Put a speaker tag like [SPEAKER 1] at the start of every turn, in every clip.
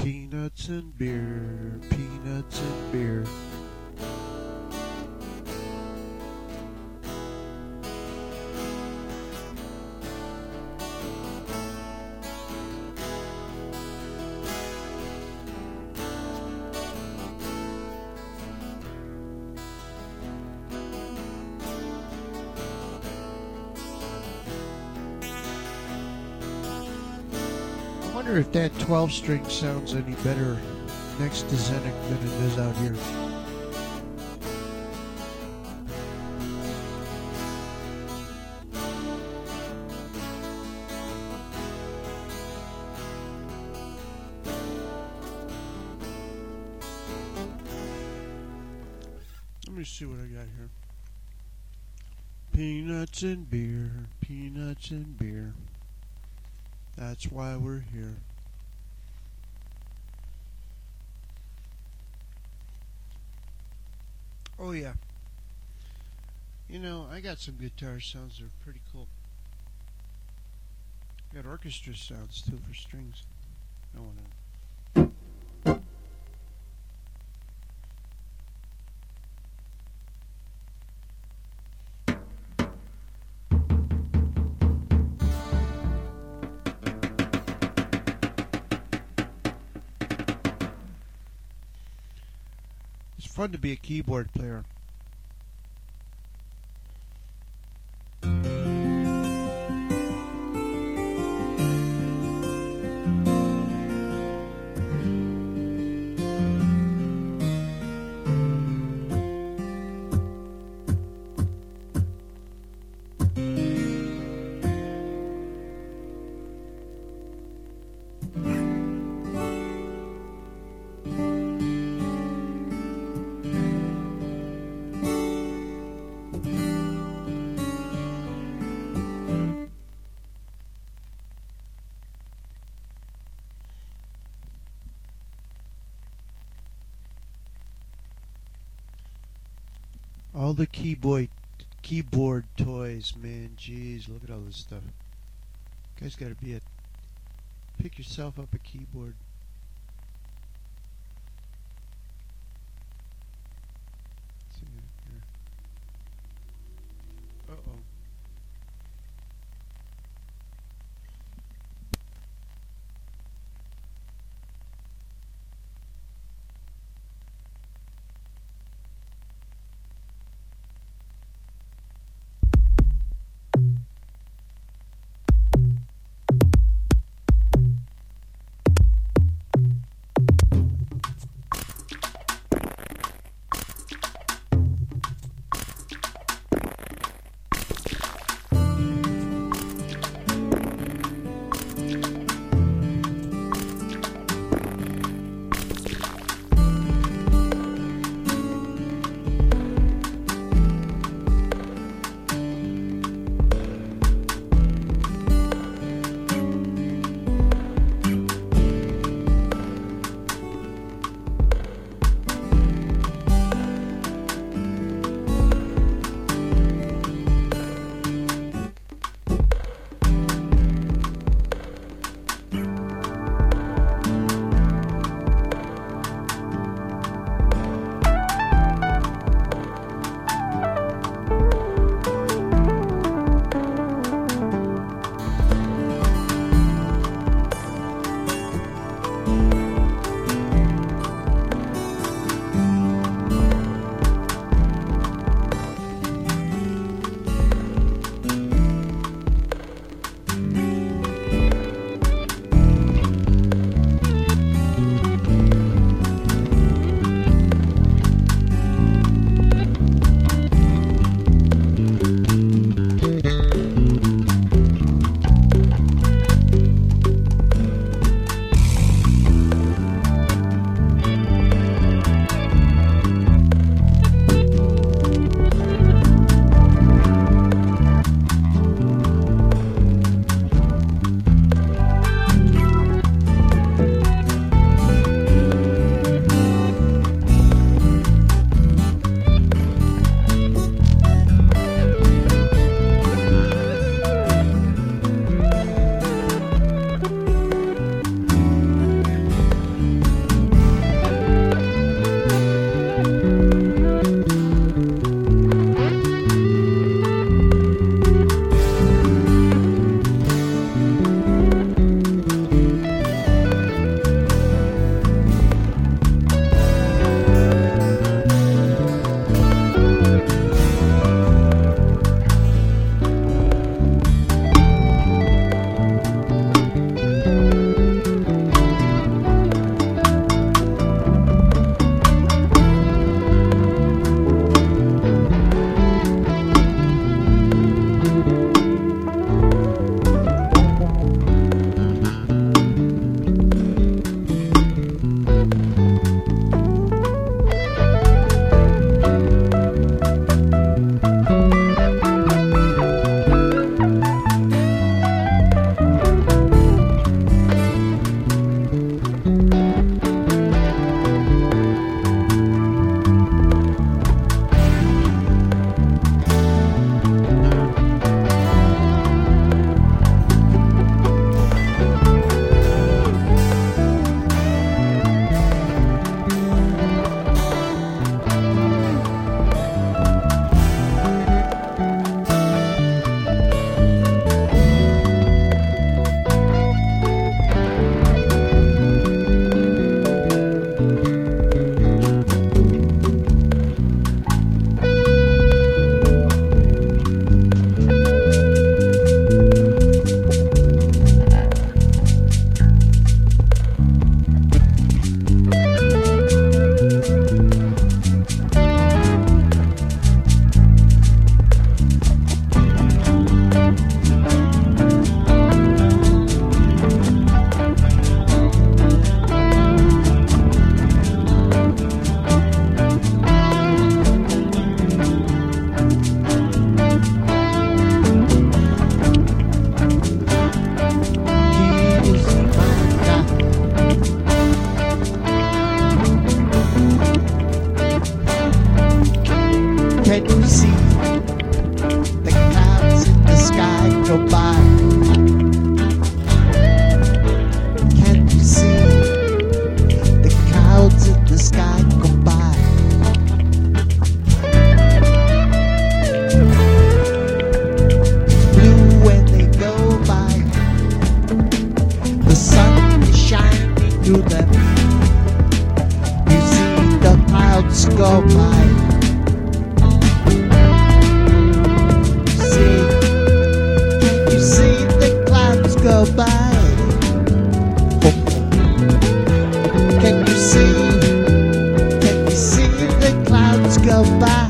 [SPEAKER 1] Peanuts and beer, peanuts and beer. I wonder if that 12 string sounds any better next to Zenick than it is out here. Let me see what I got here. Peanuts and beer, peanuts and beer. That's why we're here. Oh yeah. You know, I got some guitar sounds that are pretty cool. I got orchestra sounds too for strings. I want to. It's fun to be a keyboard player. All the keyboard toys, man. Jeez, look at all this stuff. You guys gotta pick yourself up a keyboard. Let's see here. Uh-oh. Can you see the clouds in the sky go by? Can you see the clouds in the sky go by? Blue when they go by. The sun is shining through them. You see the clouds go by. Go by. Can you see the clouds go by?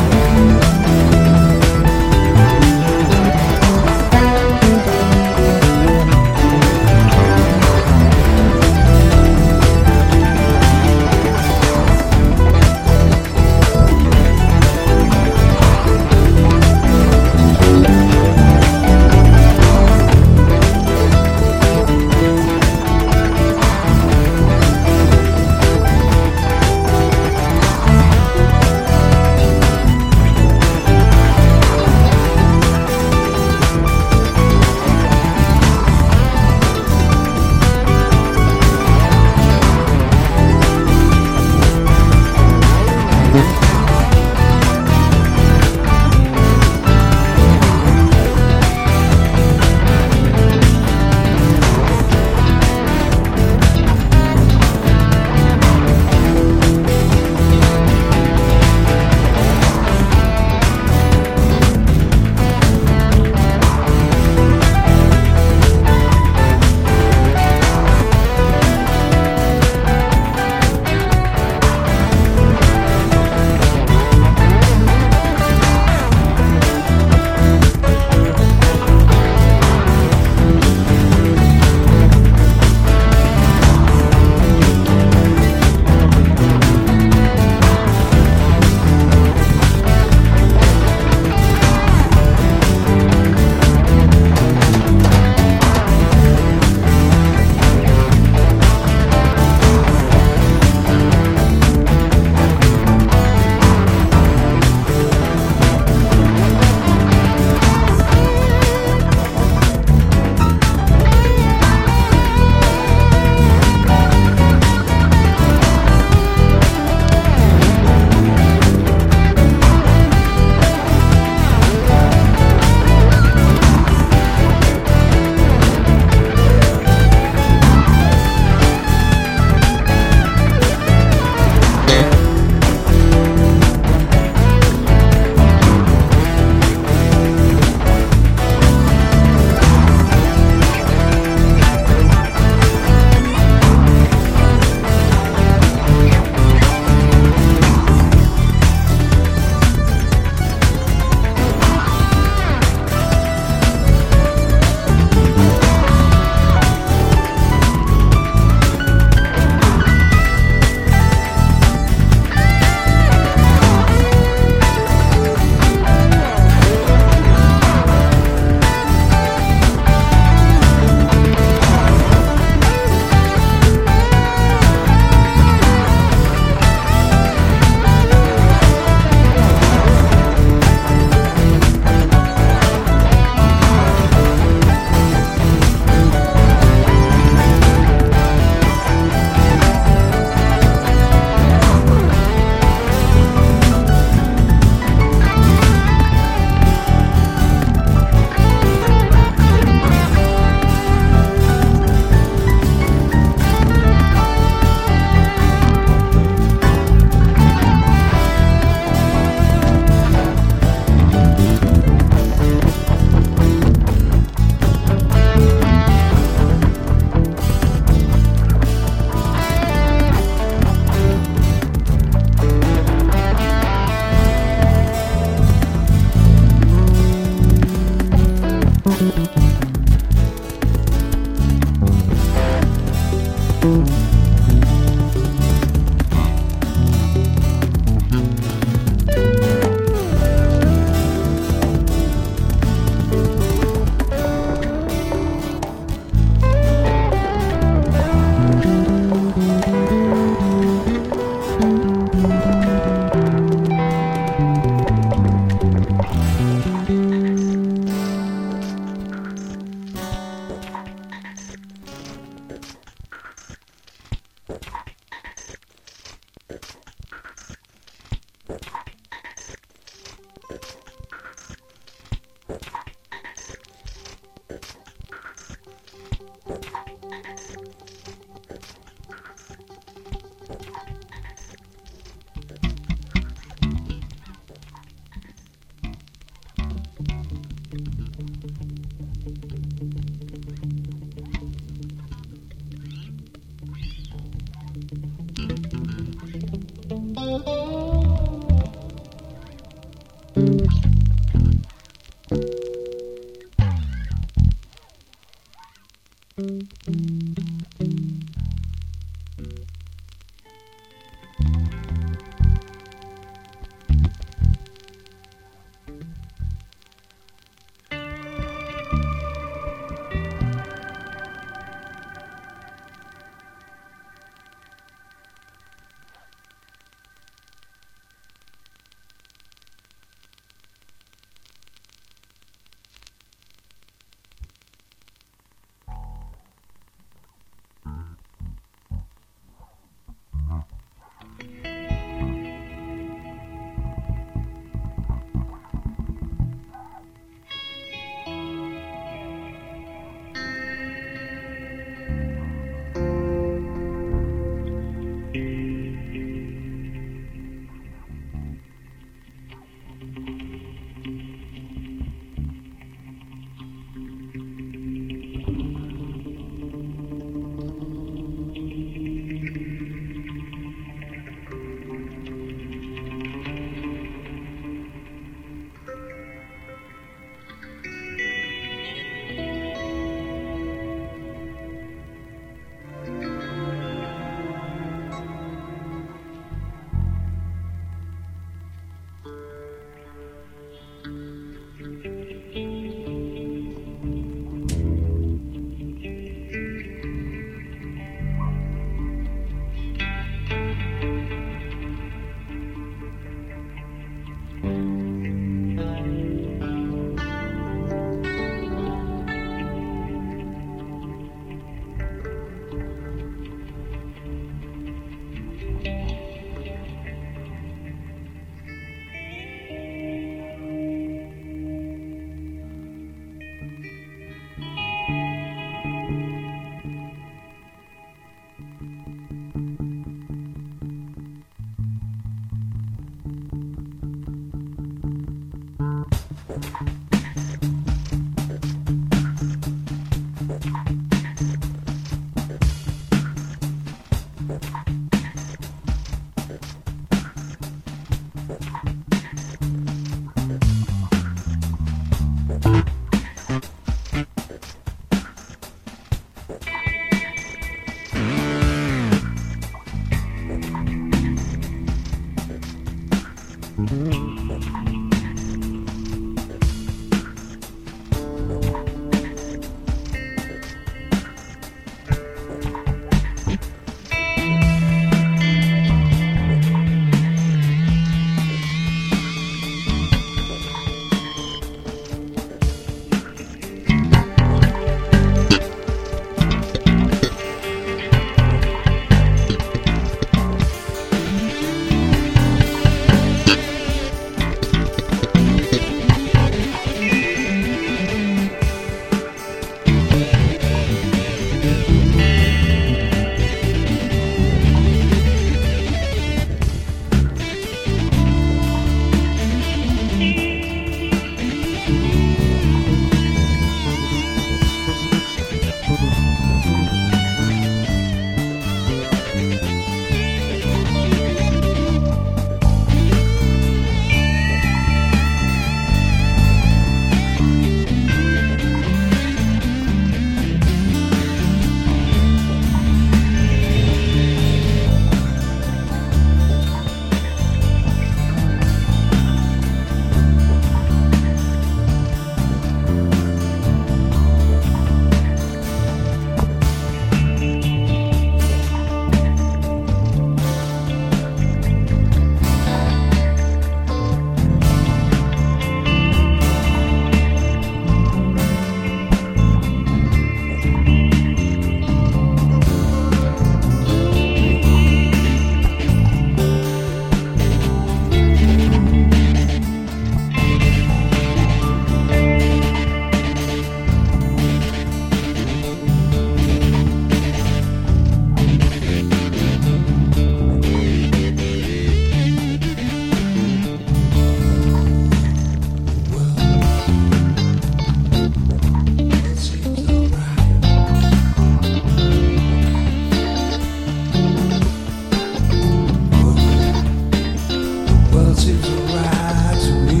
[SPEAKER 2] seems alright to me.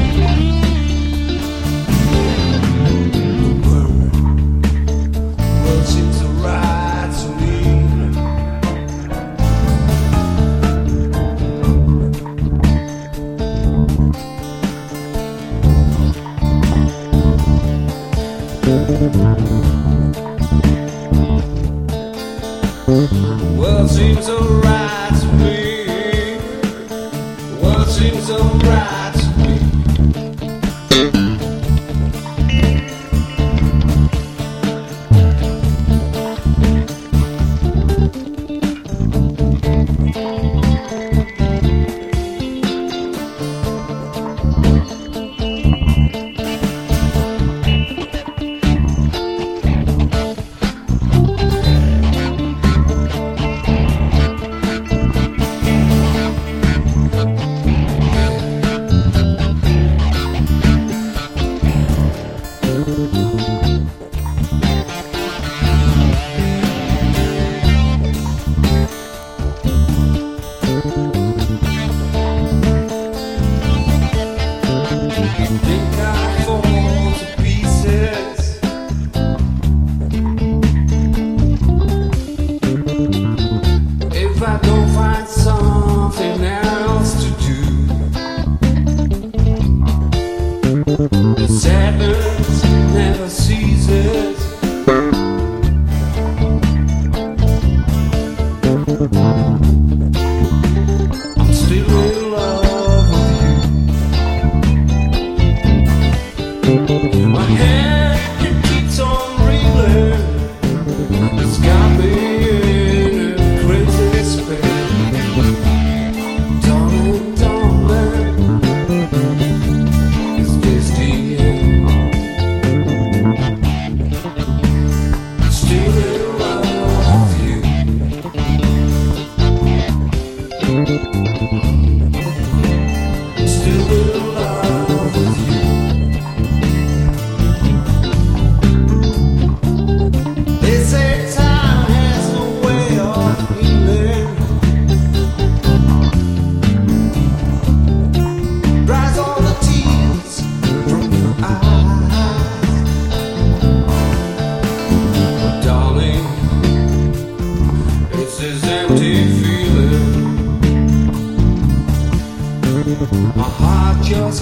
[SPEAKER 2] The world seems alright to me. World seems alright to me. World seems alright to me. Think I fall to pieces if I don't find something else to do. The sadness never ceases. I'm still in love with you. My head it keeps on reeling. It's got me in a crazy despair. Darling, darling, is this the end? Still in love with you. Still in love with you. They say time has a way of healing. Dries all the tears from your eyes. But darling, it's this empty feeling. My heart just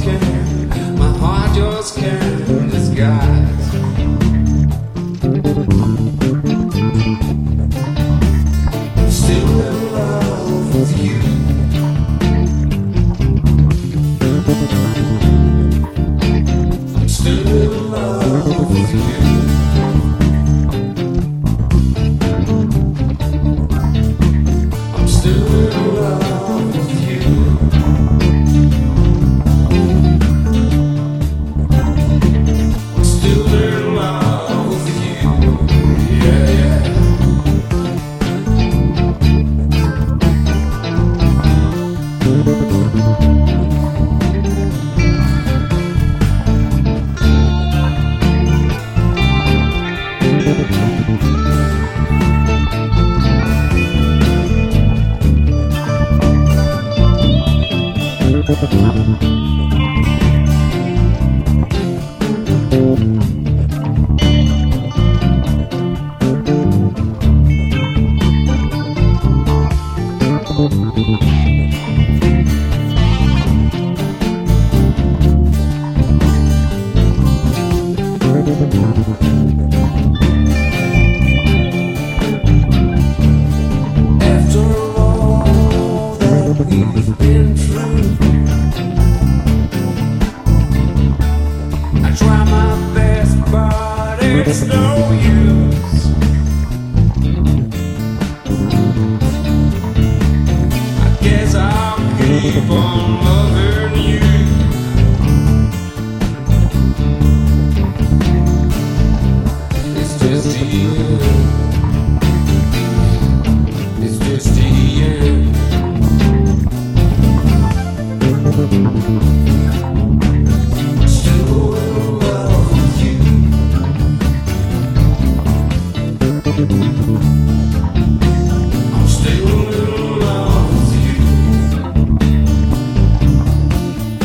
[SPEAKER 2] can't disguise. I'm still in love with you. I'm still in love with you. I'm still in love with you. I'm still in love with you. Yeah, yeah. After all that we've been through,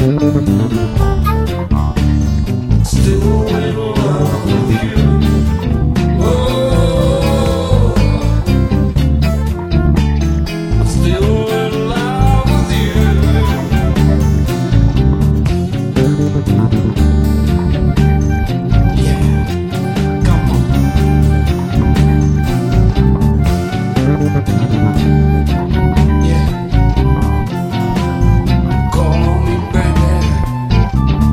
[SPEAKER 2] Still in love with you. Oh, I'm still in love with you. Yeah, come on. Yeah, call on me, baby.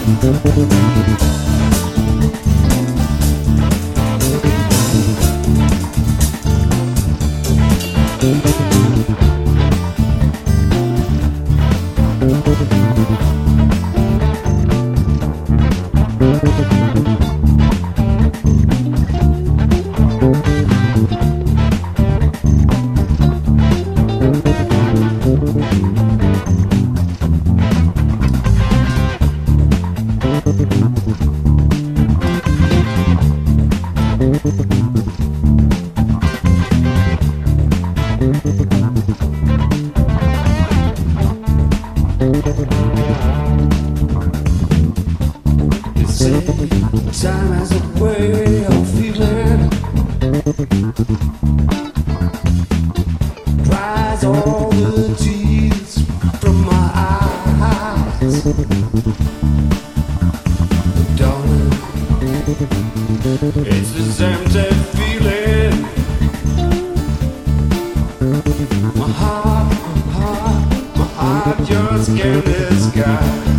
[SPEAKER 2] Time has a way of feeling, dries all the tears from my eyes. Darling, it's this empty feeling. My heart just can't disguise.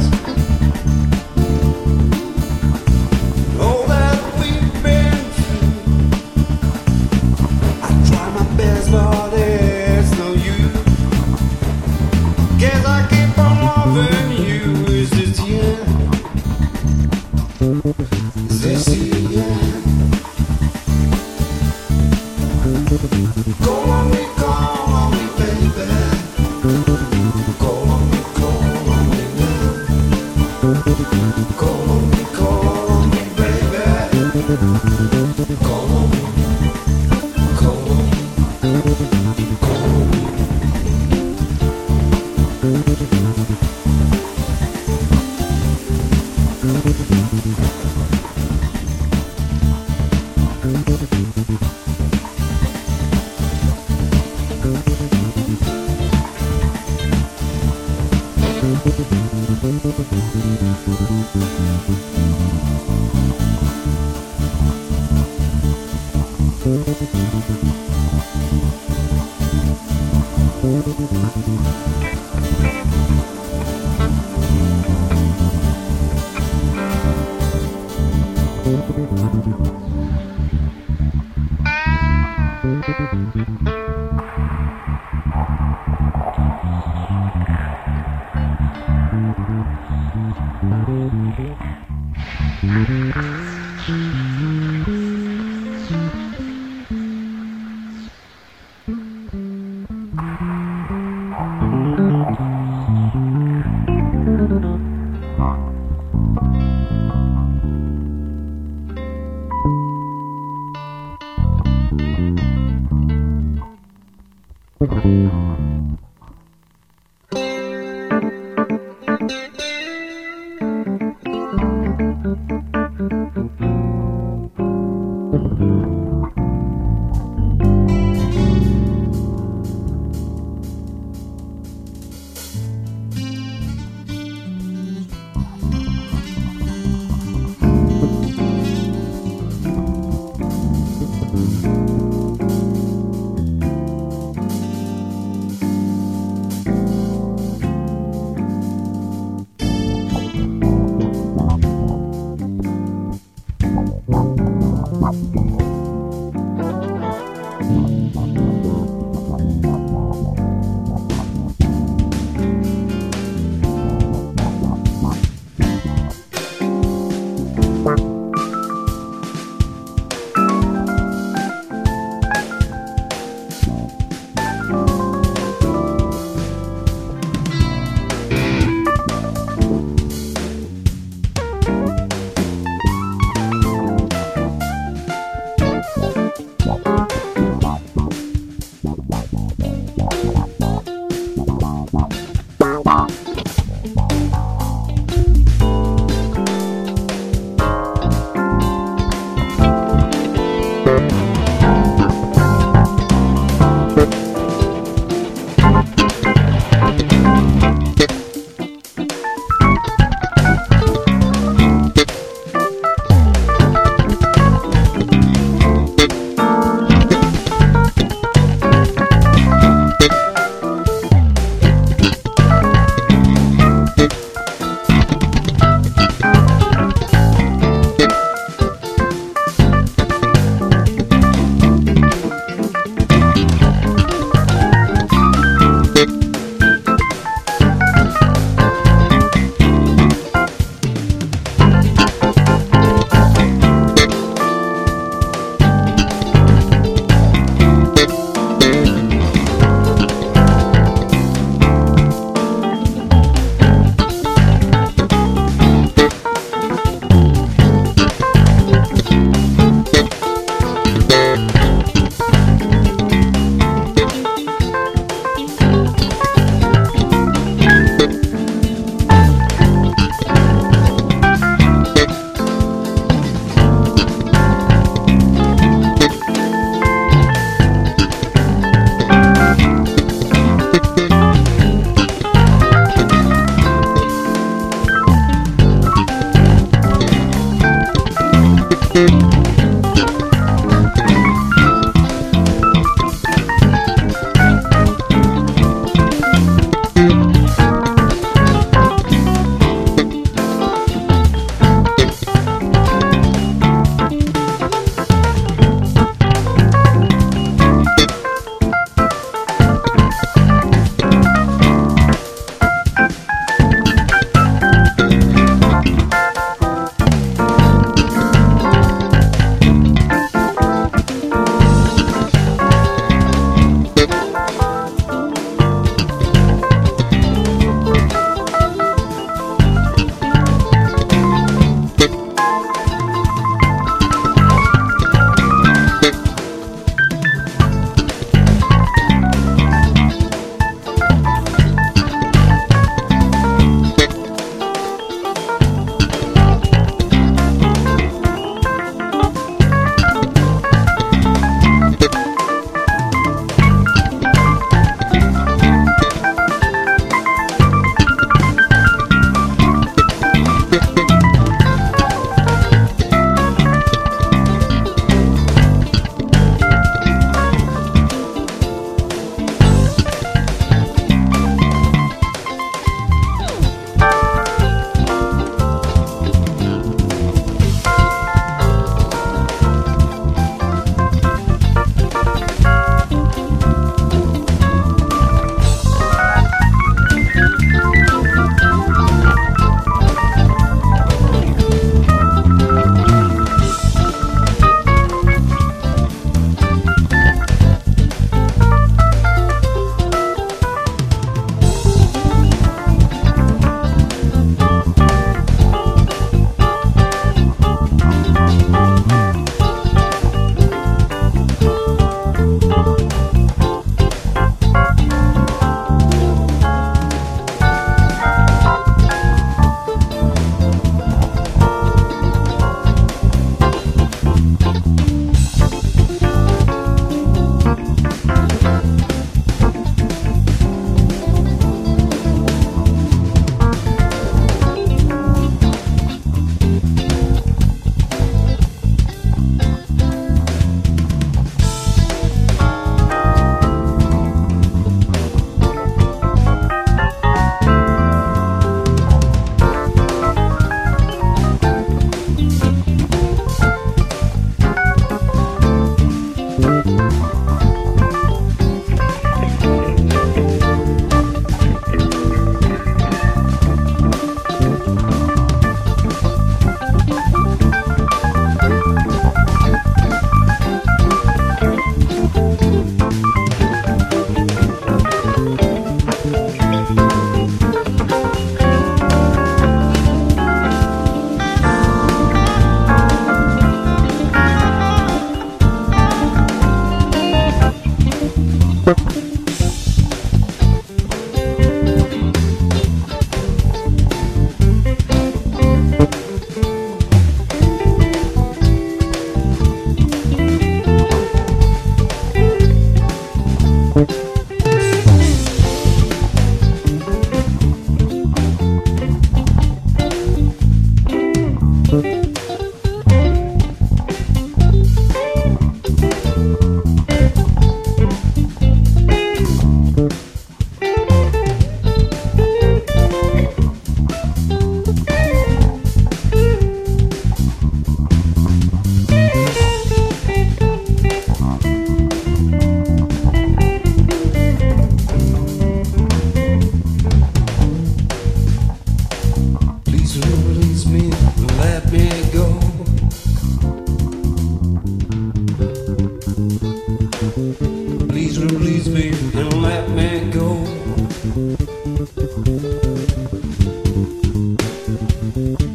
[SPEAKER 2] But it's no use. Guess I keep on loving you. Is this the end? Is this the end? Call on me, baby. Call on me now. Call on me, baby. Call on me.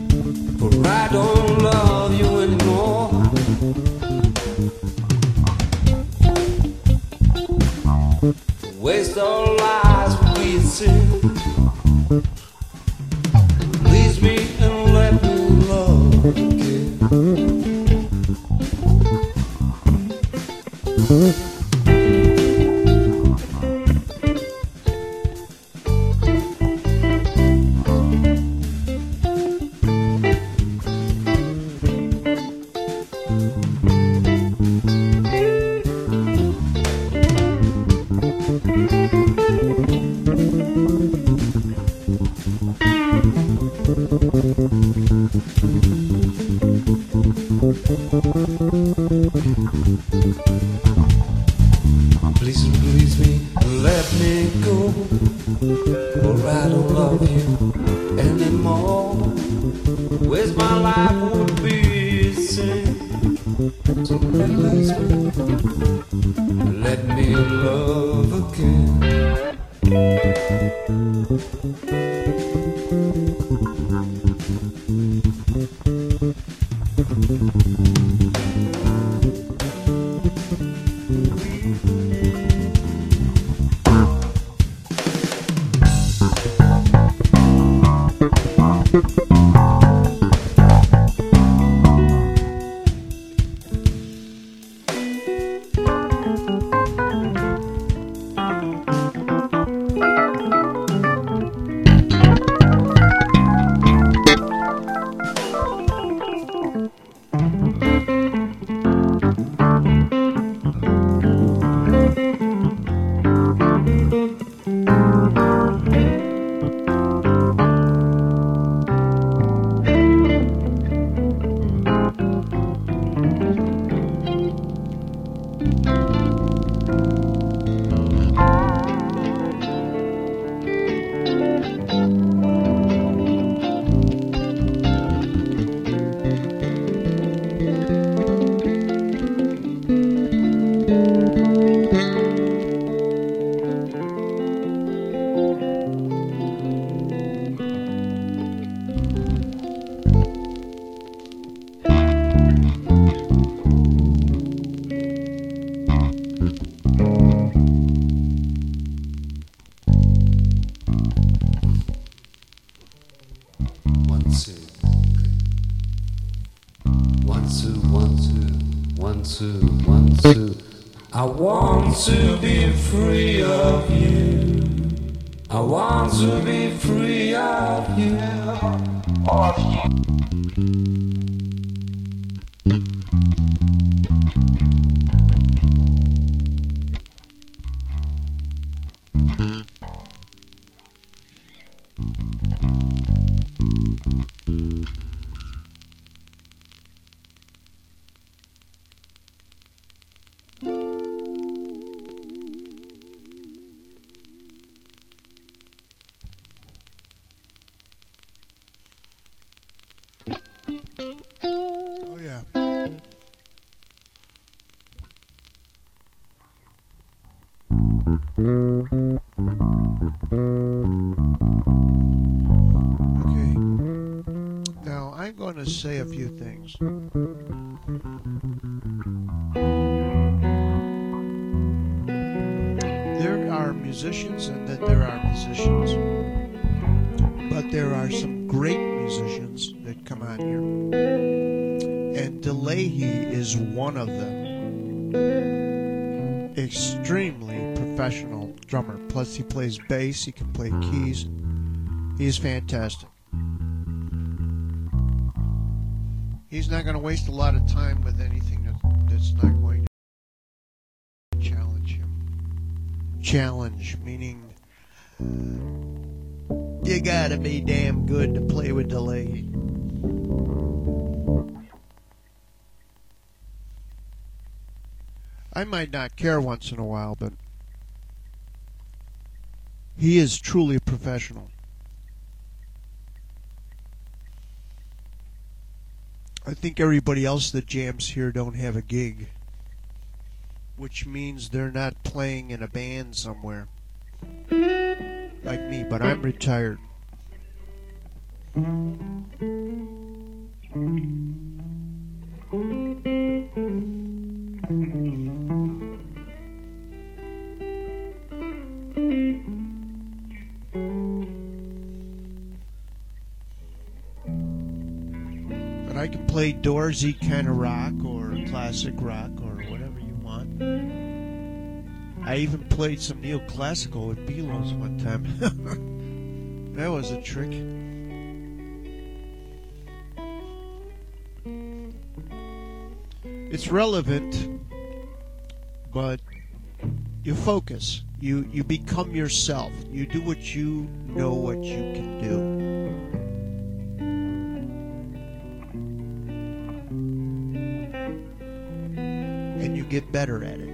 [SPEAKER 2] but I don't love you anymore. Waste our lives would be a sin. Release me and let me love again. Please release me and let me go, for I don't love you anymore. Waste my life would be a sin. So release me and let me love again. One, two. I want to be free of you. I want to be free of you.
[SPEAKER 1] Oh yeah. Okay. Now I'm going to say a few things. There are musicians and then there are musicians. But there are some great musicians that come on here. And DeLahey is one of them. Extremely professional drummer. Plus he plays bass, he can play keys. He's fantastic. He's not going to waste a lot of time with anything that's not going to challenge him. Challenge, meaning you gotta be damn good to play with DeLahey. I might not care once in a while, but he is truly a professional. I think everybody else that jams here don't have a gig, which means they're not playing in a band somewhere like me, but I'm retired. I can play Doorsy kind of rock or classic rock or whatever you want. I even played some neoclassical with Beatles one time. That was a trick. It's relevant, but you focus. You become yourself. You do what you know what you can do. And you get better at it.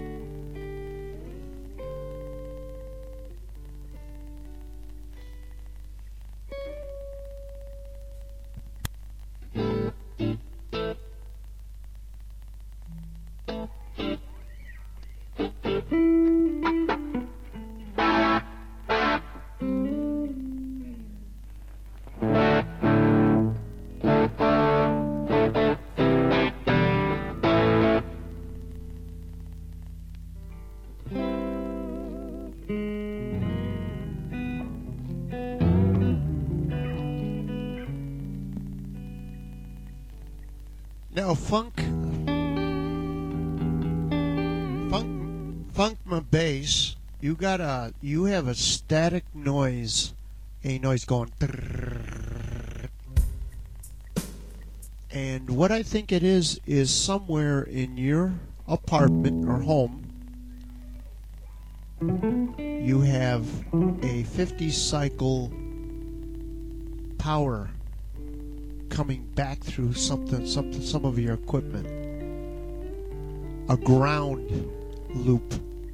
[SPEAKER 1] Now, funk my bass. You have a static noise, a noise going. And what I think it is somewhere in your apartment or home, you have a 50 cycle power coming back through some of your equipment. A ground loop.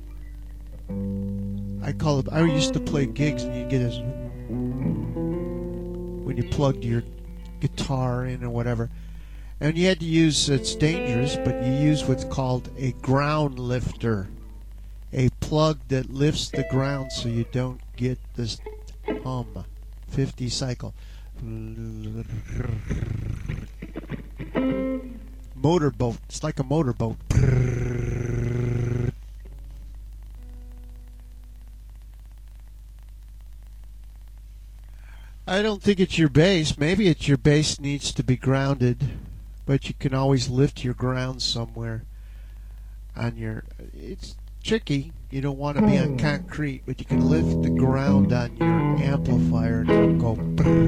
[SPEAKER 1] I used to play gigs and you'd get this when you plugged your guitar in or whatever. And you had to use, it's dangerous, but you use what's called a ground lifter. A plug that lifts the ground so you don't get this hum. 50 cycle. Motorboat. It's like a motorboat. I don't think it's your bass. Maybe it's your bass needs to be grounded, but you can always lift your ground somewhere on your... It's tricky. You don't want to be on concrete, but you can lift the ground on your amplifier and it'll go...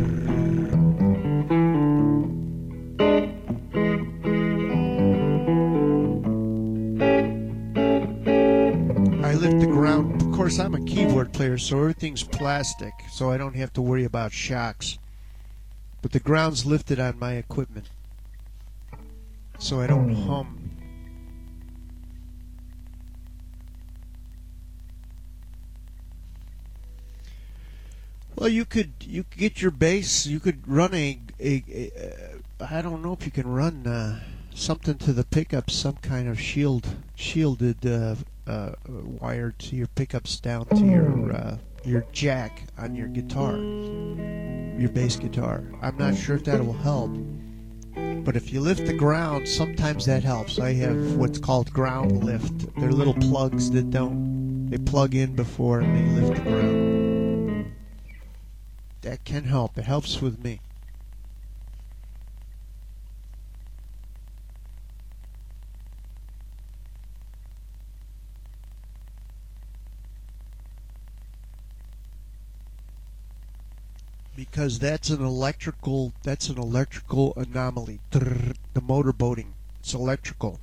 [SPEAKER 1] I lift the ground. Of course, I'm a keyboard player, so everything's plastic, so I don't have to worry about shocks. But the ground's lifted on my equipment, so I don't hum. Well, you could get your bass. You could run I don't know if you can run something to the pickups, some kind of shielded wire to your pickups down to your jack on your guitar, your bass guitar. I'm not sure if that will help, but if you lift the ground, sometimes that helps. I have what's called ground lift. They're little plugs that they plug in before and they lift the ground. That can help. It helps with me. Because that's an electrical anomaly. The motorboating. It's electrical.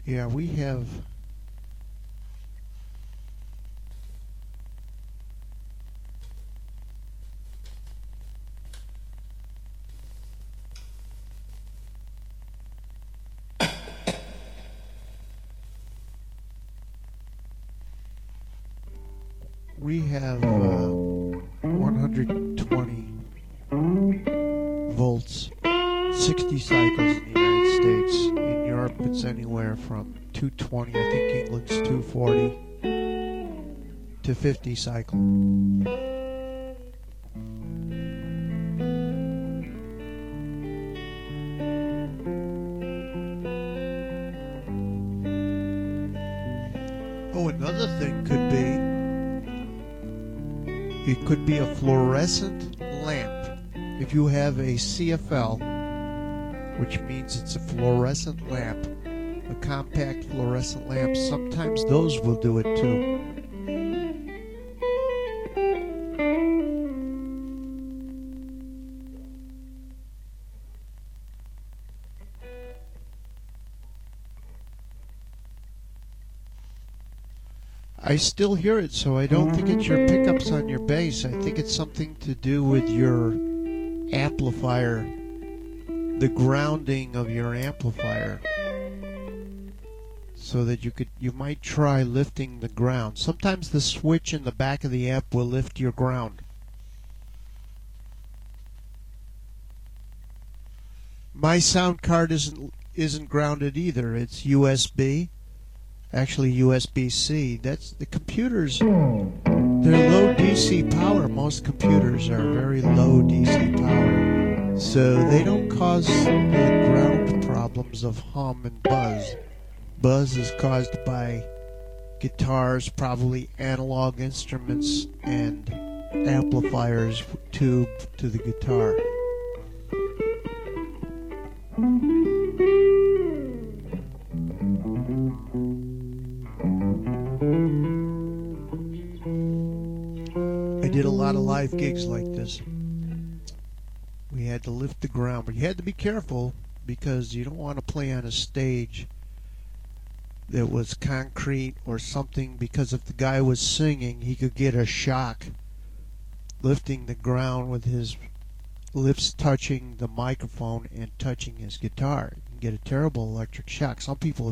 [SPEAKER 1] Yeah, we have. We have 120 volts, 60 cycles in the United States. In Europe, it's anywhere from 220, I think England's 240, to 50 cycle. Oh, another thing could be, it could be a fluorescent lamp. If you have a CFL, which means it's a fluorescent lamp, a compact fluorescent lamp, sometimes those will do it too. I still hear it, so I don't think it's your pickups on your bass. I think it's something to do with your amplifier, the grounding of your amplifier, so that you might try lifting the ground. Sometimes the switch in the back of the amp will lift your ground. My sound card isn't grounded either. It's USB. Actually USB-C. That's the computers. They're low DC power. Most computers are very low DC power, so they don't cause the ground problems of hum and buzz. Buzz is caused by guitars, probably analog instruments, and amplifiers tubed to the guitar. I did a lot of live gigs like this. We had to lift the ground, but you had to be careful because you don't want to play on a stage that was concrete or something, because if the guy was singing, he could get a shock lifting the ground with his lips touching the microphone and touching his guitar. You can get a terrible electric shock. Some people